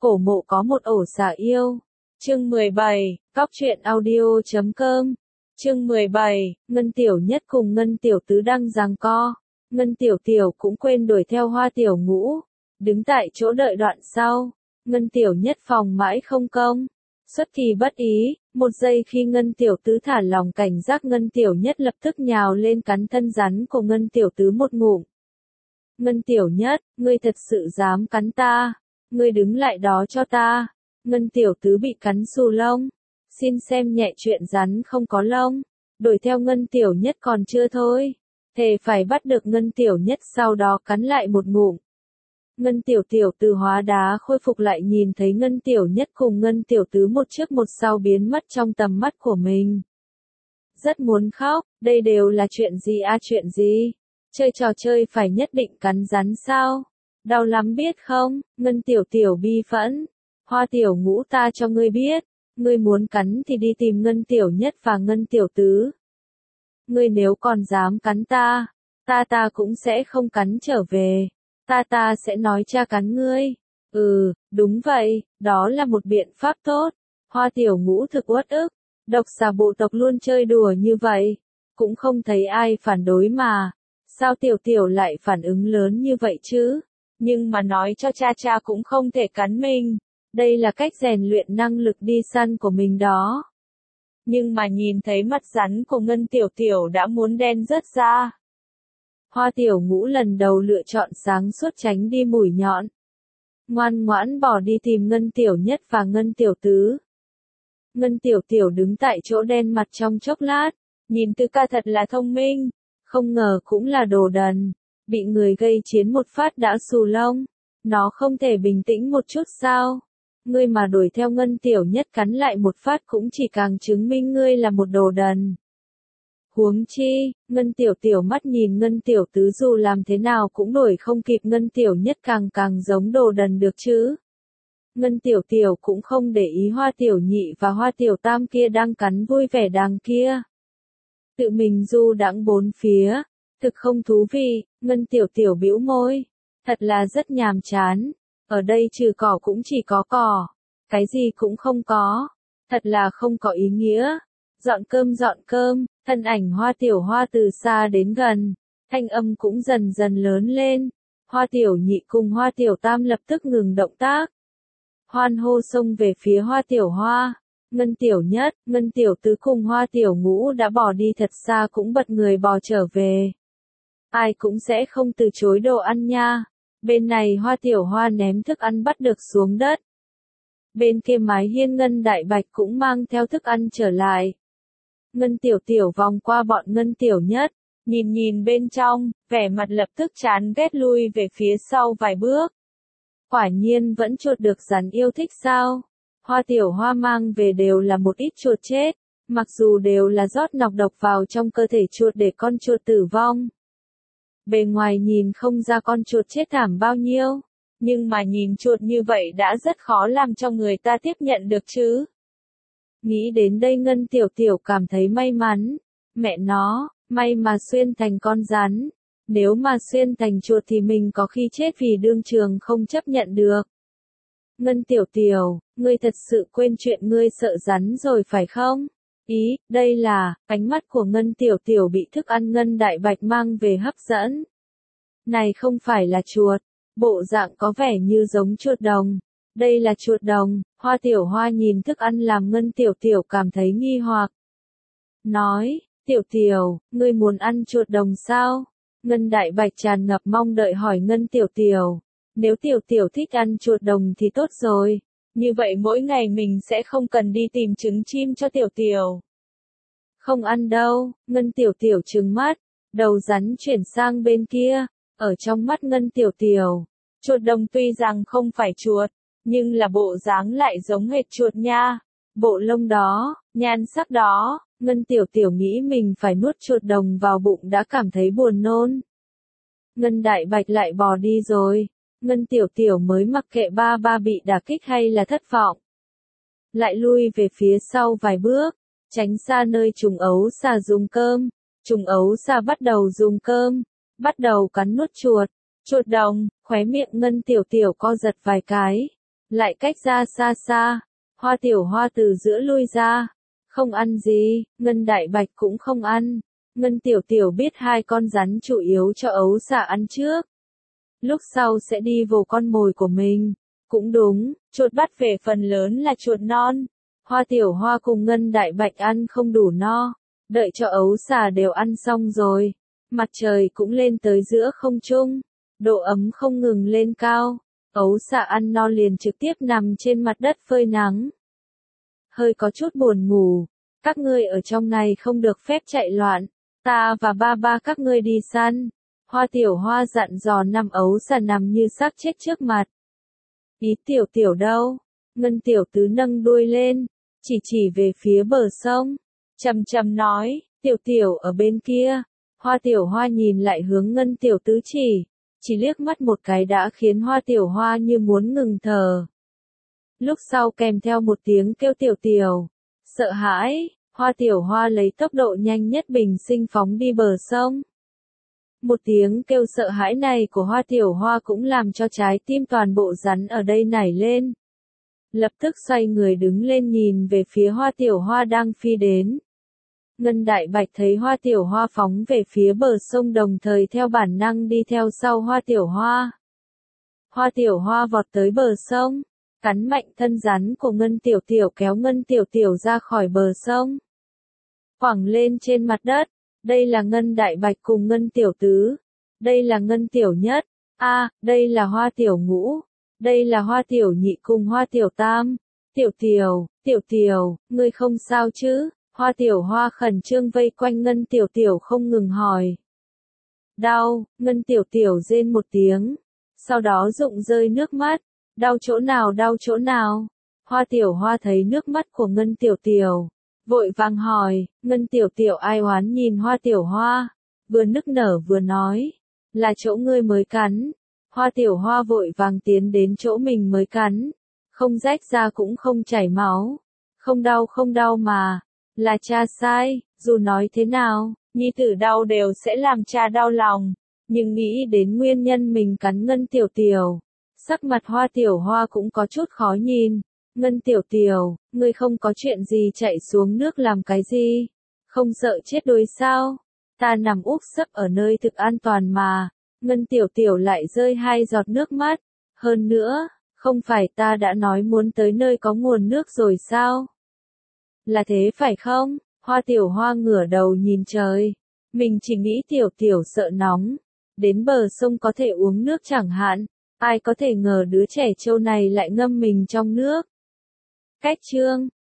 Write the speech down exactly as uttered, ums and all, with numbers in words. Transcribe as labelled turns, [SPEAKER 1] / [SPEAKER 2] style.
[SPEAKER 1] Cổ mộ có một ổ xà yêu. Chương mười bảy, Cóc truyện audio chấm com. Chương mười bảy, Ngân Tiểu Nhất cùng Ngân Tiểu Tứ đang giằng co. Ngân Tiểu Tiểu cũng quên đuổi theo Hoa Tiểu Ngũ, đứng tại chỗ đợi đoạn sau. Ngân Tiểu Nhất phòng mãi không công, xuất kỳ bất ý, một giây khi Ngân Tiểu Tứ thả lòng cảnh giác, Ngân Tiểu Nhất lập tức nhào lên cắn thân rắn của Ngân Tiểu Tứ một ngụm. Ngân Tiểu Nhất, ngươi thật sự dám cắn ta? Ngươi đứng lại đó cho ta. Ngân Tiểu Tứ bị cắn xù lông. Xin xem nhẹ chuyện rắn không có lông. Đuổi theo Ngân Tiểu Nhất còn chưa thôi. Thề phải bắt được Ngân Tiểu Nhất, sau đó cắn lại một ngụm. Ngân Tiểu Tiểu từ hóa đá khôi phục lại, nhìn thấy Ngân Tiểu Nhất cùng Ngân Tiểu Tứ một trước một sau biến mất trong tầm mắt của mình. Rất muốn khóc, đây đều là chuyện gì a à, chuyện gì? Chơi trò chơi phải nhất định cắn rắn sao? Đau lắm biết không? Ngân Tiểu Tiểu bi phẫn. Hoa Tiểu Ngũ, ta cho ngươi biết, ngươi muốn cắn thì đi tìm Ngân Tiểu Nhất và Ngân Tiểu Tứ. Ngươi nếu còn dám cắn ta, ta ta cũng sẽ không cắn trở về. Ta ta sẽ nói cha cắn ngươi. Ừ, đúng vậy, đó là một biện pháp tốt. Hoa Tiểu Ngũ thực uất ức. Độc xà bộ tộc luôn chơi đùa như vậy, cũng không thấy ai phản đối mà. Sao Tiểu Tiểu lại phản ứng lớn như vậy chứ? Nhưng mà nói cho cha, cha cũng không thể cắn mình. Đây là cách rèn luyện năng lực đi săn của mình đó. Nhưng mà nhìn thấy mắt rắn của Ngân Tiểu Tiểu đã muốn đen rớt ra. Hoa Tiểu Ngũ lần đầu lựa chọn sáng suốt tránh đi mũi nhọn. Ngoan ngoãn bỏ đi tìm Ngân Tiểu Nhất và Ngân Tiểu Tứ. Ngân Tiểu Tiểu đứng tại chỗ đen mặt trong chốc lát, nhìn Tư Ca thật là thông minh, không ngờ cũng là đồ đần, bị người gây chiến một phát đã xù lông, nó không thể bình tĩnh một chút sao? Ngươi mà đuổi theo Ngân Tiểu Nhất cắn lại một phát cũng chỉ càng chứng minh ngươi là một đồ đần. Huống chi, Ngân Tiểu Tiểu mắt nhìn Ngân Tiểu Tứ dù làm thế nào cũng đuổi không kịp Ngân Tiểu Nhất, càng càng giống đồ đần được chứ. Ngân Tiểu Tiểu cũng không để ý Hoa Tiểu Nhị và Hoa Tiểu Tam kia đang cắn vui vẻ đằng kia. Tự mình du đãng bốn phía, thực không thú vị. Ngân Tiểu Tiểu bĩu môi, thật là rất nhàm chán, ở đây trừ cỏ cũng chỉ có cỏ, cái gì cũng không có, thật là không có ý nghĩa. Dọn cơm dọn cơm, thân ảnh Hoa Tiểu Hoa từ xa đến gần, thanh âm cũng dần dần lớn lên. Hoa Tiểu Nhị cùng Hoa Tiểu Tam lập tức ngừng động tác, hoan hô xông về phía Hoa Tiểu Hoa. Ngân Tiểu Nhất, Ngân Tiểu Tứ cùng Hoa Tiểu Ngũ đã bỏ đi thật xa cũng bật người bò trở về. Ai cũng sẽ không từ chối đồ ăn nha. Bên này Hoa Tiểu Hoa ném thức ăn bắt được xuống đất. Bên kia mái hiên Ngân Đại Bạch cũng mang theo thức ăn trở lại. Ngân Tiểu Tiểu vòng qua bọn Ngân Tiểu Nhất, nhìn nhìn bên trong, vẻ mặt lập tức chán ghét lui về phía sau vài bước. Quả nhiên vẫn chuột được rắn yêu thích sao? Hoa Tiểu Hoa mang về đều là một ít chuột chết, mặc dù đều là rót nọc độc vào trong cơ thể chuột để con chuột tử vong. Bề ngoài nhìn không ra con chuột chết thảm bao nhiêu, nhưng mà nhìn chuột như vậy đã rất khó làm cho người ta tiếp nhận được chứ. Nghĩ đến đây Ngân Tiểu Tiểu cảm thấy may mắn. Mẹ nó, may mà xuyên thành con rắn. Nếu mà xuyên thành chuột thì mình có khi chết vì đương trường không chấp nhận được. Ngân Tiểu Tiểu, ngươi thật sự quên chuyện ngươi sợ rắn rồi phải không? Ý, đây là, ánh mắt của Ngân Tiểu Tiểu bị thức ăn Ngân Đại Bạch mang về hấp dẫn. Này không phải là chuột, bộ dạng có vẻ như giống chuột đồng. Đây là chuột đồng. Hoa Tiểu Hoa nhìn thức ăn làm Ngân Tiểu Tiểu cảm thấy nghi hoặc. Nói, Tiểu Tiểu, ngươi muốn ăn chuột đồng sao? Ngân Đại Bạch tràn ngập mong đợi hỏi Ngân Tiểu Tiểu. Nếu Tiểu Tiểu thích ăn chuột đồng thì tốt rồi. Như vậy mỗi ngày mình sẽ không cần đi tìm trứng chim cho Tiểu Tiểu. Không ăn đâu. Ngân Tiểu Tiểu trừng mắt, đầu rắn chuyển sang bên kia. Ở trong mắt Ngân Tiểu Tiểu, chuột đồng tuy rằng không phải chuột, nhưng là bộ dáng lại giống hệt chuột nha. Bộ lông đó, nhan sắc đó, Ngân Tiểu Tiểu nghĩ mình phải nuốt chuột đồng vào bụng đã cảm thấy buồn nôn. Ngân Đại Bạch lại bò đi rồi. Ngân Tiểu Tiểu mới mặc kệ ba ba bị đả kích hay là thất vọng. Lại lui về phía sau vài bước, tránh xa nơi trùng ấu xà dùng cơm. Trùng ấu xà bắt đầu dùng cơm, bắt đầu cắn nuốt chuột. Chuột đồng, khóe miệng Ngân Tiểu Tiểu co giật vài cái. lại cách ra xa xa. Hoa Tiểu Hoa từ giữa lui ra. Không ăn gì, Ngân Đại Bạch cũng không ăn. Ngân Tiểu Tiểu biết hai con rắn chủ yếu cho ấu xà ăn trước. Lúc sau sẽ đi vô con mồi của mình. Cũng đúng, chuột bắt về phần lớn là chuột non. Hoa Tiểu Hoa cùng Ngân Đại Bạch ăn không đủ no. Đợi cho ấu xà đều ăn xong rồi. Mặt trời cũng lên tới giữa không trung. Độ ấm không ngừng lên cao. Ấu xà ăn no liền trực tiếp nằm trên mặt đất phơi nắng. Hơi có chút buồn ngủ. Các ngươi ở trong này không được phép chạy loạn. Ta và ba ba các ngươi đi săn. Hoa Tiểu Hoa dặn dò năm ấu xà nằm như xác chết trước mặt. Ý Tiểu Tiểu đâu? Ngân Tiểu Tứ nâng đuôi lên, chỉ chỉ về phía bờ sông. Trầm trầm nói, Tiểu Tiểu ở bên kia. Hoa Tiểu Hoa nhìn lại hướng Ngân Tiểu Tứ chỉ. Chỉ liếc mắt một cái đã khiến Hoa Tiểu Hoa như muốn ngừng thở. Lúc sau kèm theo một tiếng kêu Tiểu Tiểu. Sợ hãi, Hoa Tiểu Hoa lấy tốc độ nhanh nhất bình sinh phóng đi bờ sông. Một tiếng kêu sợ hãi này của Hoa Tiểu Hoa cũng làm cho trái tim toàn bộ rắn ở đây nảy lên. Lập tức xoay người đứng lên nhìn về phía Hoa Tiểu Hoa đang phi đến. Ngân Đại Bạch thấy Hoa Tiểu Hoa phóng về phía bờ sông đồng thời theo bản năng đi theo sau Hoa Tiểu Hoa. Hoa Tiểu Hoa vọt tới bờ sông, cắn mạnh thân rắn của Ngân Tiểu Tiểu kéo Ngân Tiểu Tiểu ra khỏi bờ sông. Quẳng lên trên mặt đất, đây là Ngân Đại Bạch cùng Ngân Tiểu Tứ, đây là Ngân Tiểu Nhất, a, à, đây là Hoa Tiểu Ngũ, đây là Hoa Tiểu Nhị cùng Hoa Tiểu Tam. Tiểu Tiểu, Tiểu Tiểu, ngươi không sao chứ? Hoa Tiểu Hoa khẩn trương vây quanh Ngân Tiểu Tiểu không ngừng hỏi. Đau, Ngân Tiểu Tiểu rên một tiếng, sau đó rụng rơi nước mắt. Đau chỗ nào đau chỗ nào? Hoa Tiểu Hoa thấy nước mắt của Ngân Tiểu Tiểu, vội vàng hỏi. Ngân Tiểu Tiểu ai oán nhìn Hoa Tiểu Hoa, vừa nức nở vừa nói, là chỗ ngươi mới cắn. Hoa Tiểu Hoa vội vàng tiến đến chỗ mình mới cắn, không rách ra cũng không chảy máu, không đau không đau mà, là cha sai, dù nói thế nào, nhi tử đau đều sẽ làm cha đau lòng, nhưng nghĩ đến nguyên nhân mình cắn Ngân Tiểu Tiểu, sắc mặt Hoa Tiểu Hoa cũng có chút khó nhìn. Ngân Tiểu Tiểu, ngươi không có chuyện gì chạy xuống nước làm cái gì? Không sợ chết đuối sao? Ta nằm úp sấp ở nơi thực an toàn mà. Ngân Tiểu Tiểu lại rơi hai giọt nước mắt. Hơn nữa, không phải ta đã nói muốn tới nơi có nguồn nước rồi sao? Là thế phải không? Hoa Tiểu Hoa ngửa đầu nhìn trời. Mình chỉ nghĩ Tiểu Tiểu sợ nóng. Đến bờ sông có thể uống nước chẳng hạn. Ai có thể ngờ đứa trẻ trâu này lại ngâm mình trong nước. Cách chương